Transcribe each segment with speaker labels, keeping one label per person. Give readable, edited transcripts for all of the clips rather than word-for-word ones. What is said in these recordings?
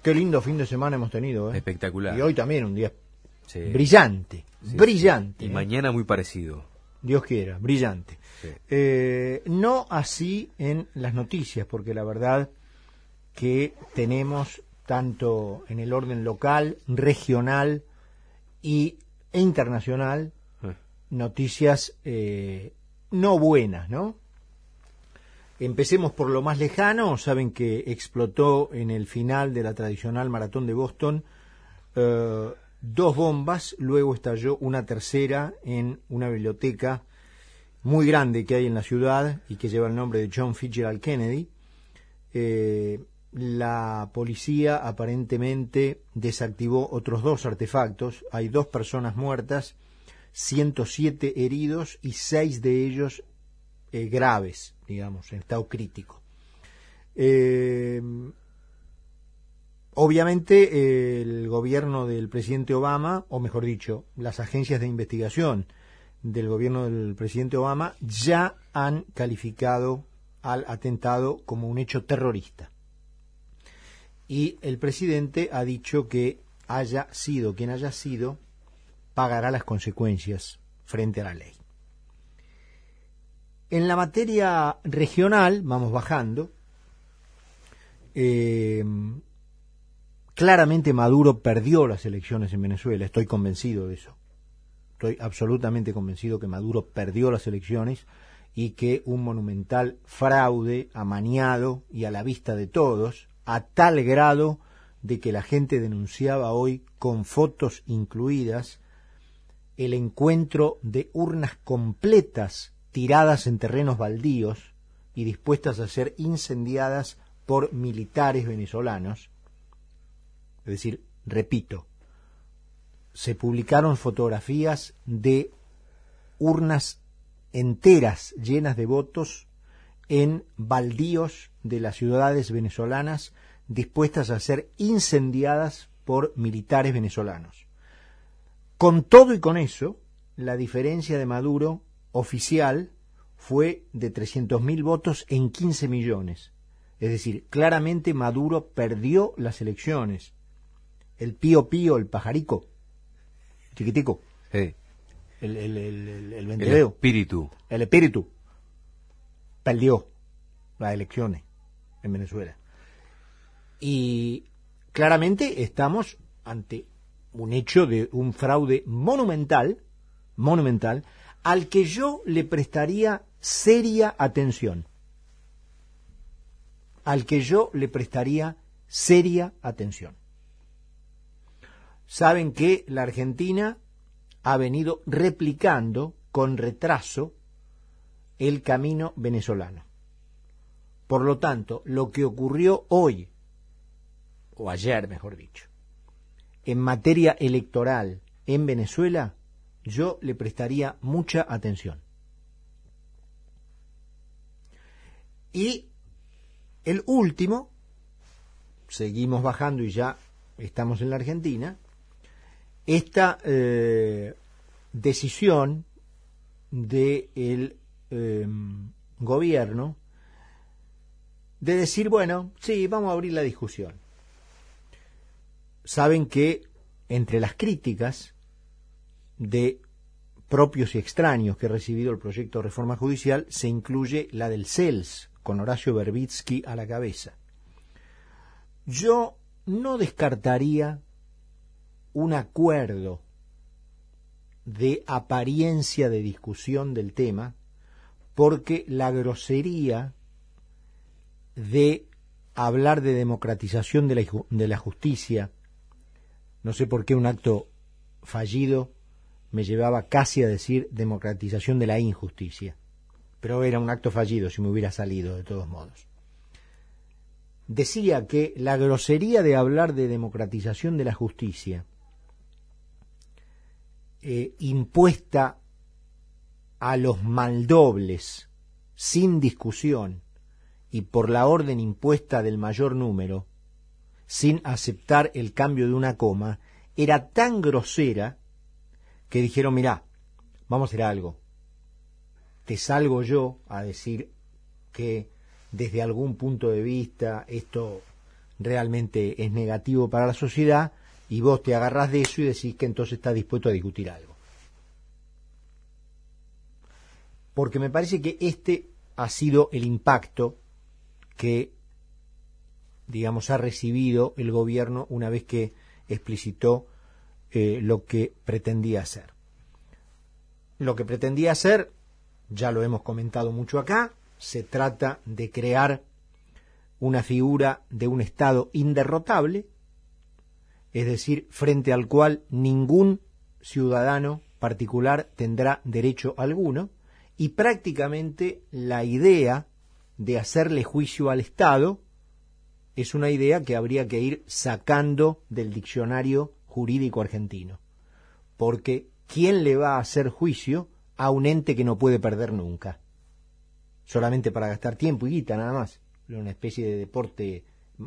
Speaker 1: Qué lindo fin de semana hemos tenido, ¿eh?
Speaker 2: Espectacular.
Speaker 1: Y hoy también un día
Speaker 2: Sí.
Speaker 1: brillante,
Speaker 2: Sí,
Speaker 1: brillante.
Speaker 2: sí. Y mañana muy parecido.
Speaker 1: Dios quiera, brillante.
Speaker 2: Sí.
Speaker 1: No así en las noticias, porque la verdad que tenemos tanto en el orden local, regional e internacional noticias no buenas, ¿no? Empecemos por lo más lejano. Saben que explotó en el final de la tradicional maratón de Boston 2 bombas, luego estalló una tercera en una biblioteca muy grande que hay en la ciudad y que lleva el nombre de John Fitzgerald Kennedy. La policía aparentemente desactivó otros 2 artefactos. Hay 2 personas muertas, 107 heridos y 6 de ellos graves, digamos, en estado crítico. Obviamente el gobierno del presidente Obama, o mejor dicho, las agencias de investigación del gobierno del presidente Obama ya han calificado al atentado como un hecho terrorista. Y el presidente ha dicho que haya sido quien haya sido, pagará las consecuencias frente a la ley. En la materia regional, vamos bajando, claramente Maduro perdió las elecciones en Venezuela, estoy convencido de eso. Estoy absolutamente convencido que Maduro perdió las elecciones y que un monumental fraude amañado y a la vista de todos, a tal grado de que la gente denunciaba hoy, con fotos incluidas, el encuentro de urnas completas tiradas en terrenos baldíos y dispuestas a ser incendiadas por militares venezolanos. Es decir, repito, se publicaron fotografías de urnas enteras llenas de votos en baldíos de las ciudades venezolanas dispuestas a ser incendiadas por militares venezolanos. Con todo y con eso, la diferencia de Maduro oficial fue de 300.000 votos en 15 millones. Es decir, claramente Maduro perdió las elecciones. El pío pío, el pajarico, chiquitico,
Speaker 2: Sí.
Speaker 1: el venteveo, el espíritu, perdió las elecciones en Venezuela. Y claramente estamos ante un hecho de un fraude monumental, al que yo le prestaría seria atención. Saben que la Argentina ha venido replicando con retraso el camino venezolano. Por lo tanto, lo que ocurrió hoy, o ayer mejor dicho, en materia electoral en Venezuela, yo le prestaría mucha atención. Y el último, seguimos bajando y ya estamos en la Argentina, esta decisión del gobierno de decir, bueno, sí, vamos a abrir la discusión. Saben que entre las críticas de propios y extraños que ha recibido el proyecto de reforma judicial se incluye la del CELS, con Horacio Verbitsky a la cabeza. Yo no descartaría un acuerdo de apariencia de discusión del tema, porque la grosería de hablar de democratización de la justicia, no sé por qué un acto fallido me llevaba casi a decir democratización de la injusticia, pero era un acto fallido si me hubiera salido de todos modos. Decía que la grosería de hablar de democratización de la justicia impuesta a los maldobles sin discusión y por la orden impuesta del mayor número, sin aceptar el cambio de una coma, era tan grosera que dijeron, mirá, vamos a hacer algo. Te salgo yo a decir que desde algún punto de vista esto realmente es negativo para la sociedad, y vos te agarrás de eso y decís que entonces estás dispuesto a discutir algo. Porque me parece que este ha sido el impacto que, digamos, ha recibido el gobierno una vez que explicitó lo que pretendía hacer. Lo que pretendía hacer, ya lo hemos comentado mucho acá, se trata de crear una figura de un Estado inderrotable, es decir, frente al cual ningún ciudadano particular tendrá derecho alguno, y prácticamente la idea de hacerle juicio al Estado es una idea que habría que ir sacando del diccionario jurídico argentino, porque ¿quién le va a hacer juicio a un ente que no puede perder nunca? Solamente para gastar tiempo y guita, nada más. Una especie de deporte,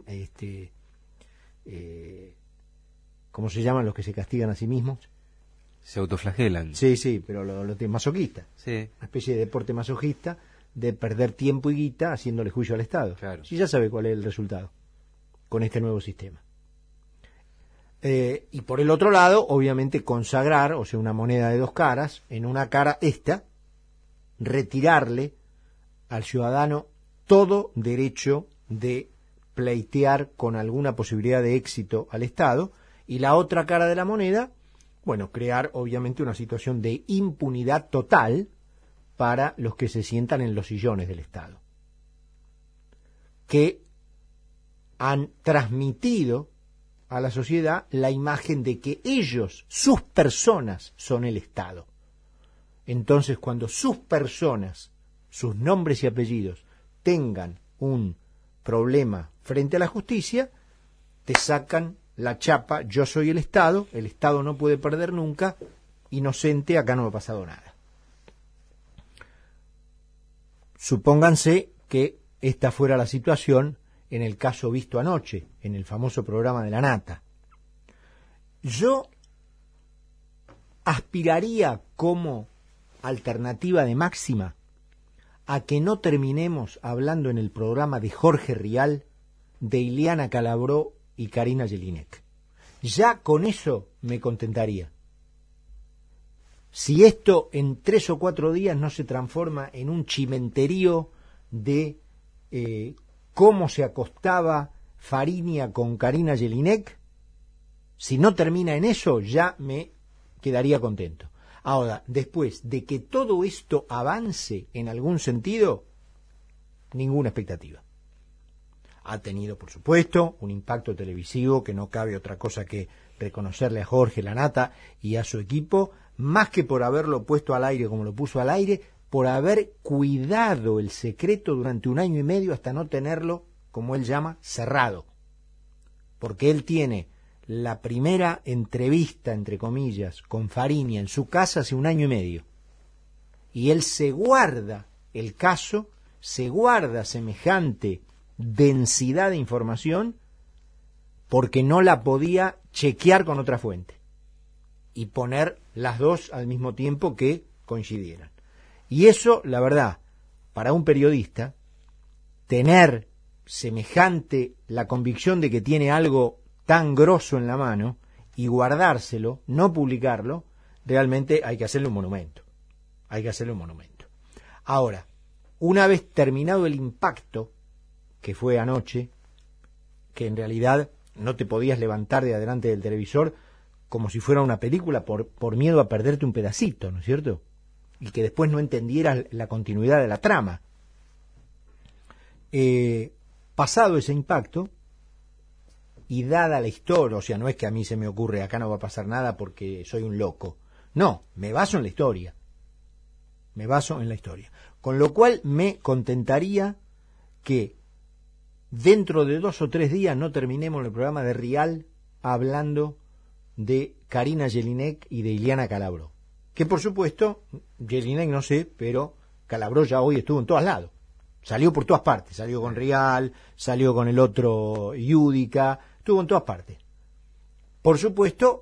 Speaker 1: ¿cómo se llaman los que se castigan a sí mismos?
Speaker 2: Se autoflagelan.
Speaker 1: Sí, pero lo masoquista.
Speaker 2: Sí.
Speaker 1: Una especie de deporte masoquista de perder tiempo y guita haciéndole juicio al Estado.
Speaker 2: Claro.
Speaker 1: Sí, ya sabe cuál es el resultado con este nuevo sistema. Y por el otro lado, obviamente, consagrar, o sea, una moneda de dos caras, en una cara retirarle al ciudadano todo derecho de pleitear con alguna posibilidad de éxito al Estado, y la otra cara de la moneda, bueno, crear obviamente una situación de impunidad total para los que se sientan en los sillones del Estado, que han transmitido a la sociedad la imagen de que ellos, sus personas, son el Estado. Entonces, cuando sus personas, sus nombres y apellidos, tengan un problema frente a la justicia, te sacan la chapa: yo soy el Estado no puede perder nunca, inocente, acá no me ha pasado nada. Supónganse que esta fuera la situación en el caso visto anoche, en el famoso programa de la Nata. Yo aspiraría como alternativa de máxima a que no terminemos hablando en el programa de Jorge Rial de Ileana Calabró y Karina Jelinek. Ya con eso me contentaría. Si esto en 3 o 4 días no se transforma en un chimenterío de cómo se acostaba Fariña con Karina Jelinek, si no termina en eso, ya me quedaría contento. Ahora, después de que todo esto avance en algún sentido, ninguna expectativa. Ha tenido, por supuesto, un impacto televisivo que no cabe otra cosa que reconocerle a Jorge La Nata y a su equipo, más que por haberlo puesto al aire como lo puso al aire, por haber cuidado el secreto durante 1 año y medio hasta no tenerlo, como él llama, cerrado. Porque él tiene la primera entrevista, entre comillas, con Fariña en su casa hace 1 año y medio. Y él se guarda el caso, se guarda semejante densidad de información porque no la podía chequear con otra fuente y poner las dos al mismo tiempo que coincidieran. Y eso, la verdad, para un periodista, tener semejante la convicción de que tiene algo tan grosso en la mano y guardárselo, no publicarlo, realmente hay que hacerle un monumento. Hay que hacerle un monumento. Ahora, una vez terminado el impacto, que fue anoche, que en realidad no te podías levantar de adelante del televisor como si fuera una película por miedo a perderte un pedacito, ¿no es cierto? Y que después no entendieras la continuidad de la trama. Pasado ese impacto, y dada la historia, o sea, no es que a mí se me ocurre, acá no va a pasar nada porque soy un loco. No, me baso en la historia. Me baso en la historia. Con lo cual me contentaría que dentro de 2 o 3 días no terminemos el programa de Rial hablando de Karina Jelinek y de Ileana Calabró. Que por supuesto, Jelinek no sé, pero Calabró ya hoy estuvo en todos lados. Salió por todas partes, salió con Rial, salió con el otro Yudica, estuvo en todas partes. Por supuesto,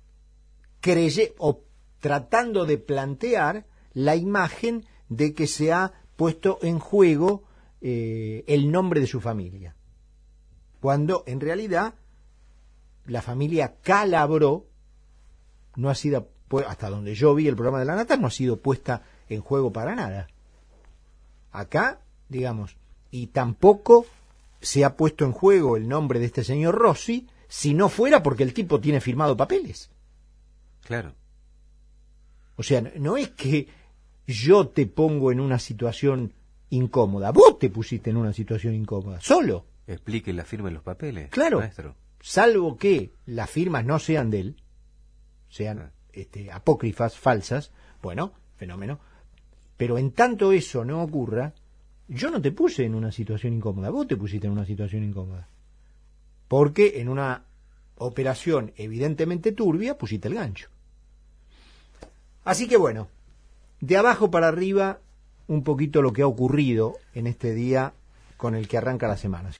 Speaker 1: tratando de plantear la imagen de que se ha puesto en juego el nombre de su familia. cuando en realidad la familia Calabró no ha sido, hasta donde yo vi el programa de la Nata, no ha sido puesta en juego para nada. Acá, digamos, y tampoco se ha puesto en juego el nombre de este señor Rossi, si no fuera porque el tipo tiene firmado papeles.
Speaker 2: Claro.
Speaker 1: O sea, no es que yo te pongo en una situación incómoda, vos te pusiste en una situación incómoda, solo.
Speaker 2: Explique la firma en los papeles,
Speaker 1: claro,
Speaker 2: maestro.
Speaker 1: Salvo que las firmas no sean de él, sean apócrifas, falsas, bueno, fenómeno. Pero en tanto eso no ocurra, yo no te puse en una situación incómoda, vos te pusiste en una situación incómoda. Porque en una operación evidentemente turbia pusiste el gancho. Así que bueno, de abajo para arriba, un poquito lo que ha ocurrido en este día con el que arranca la semana.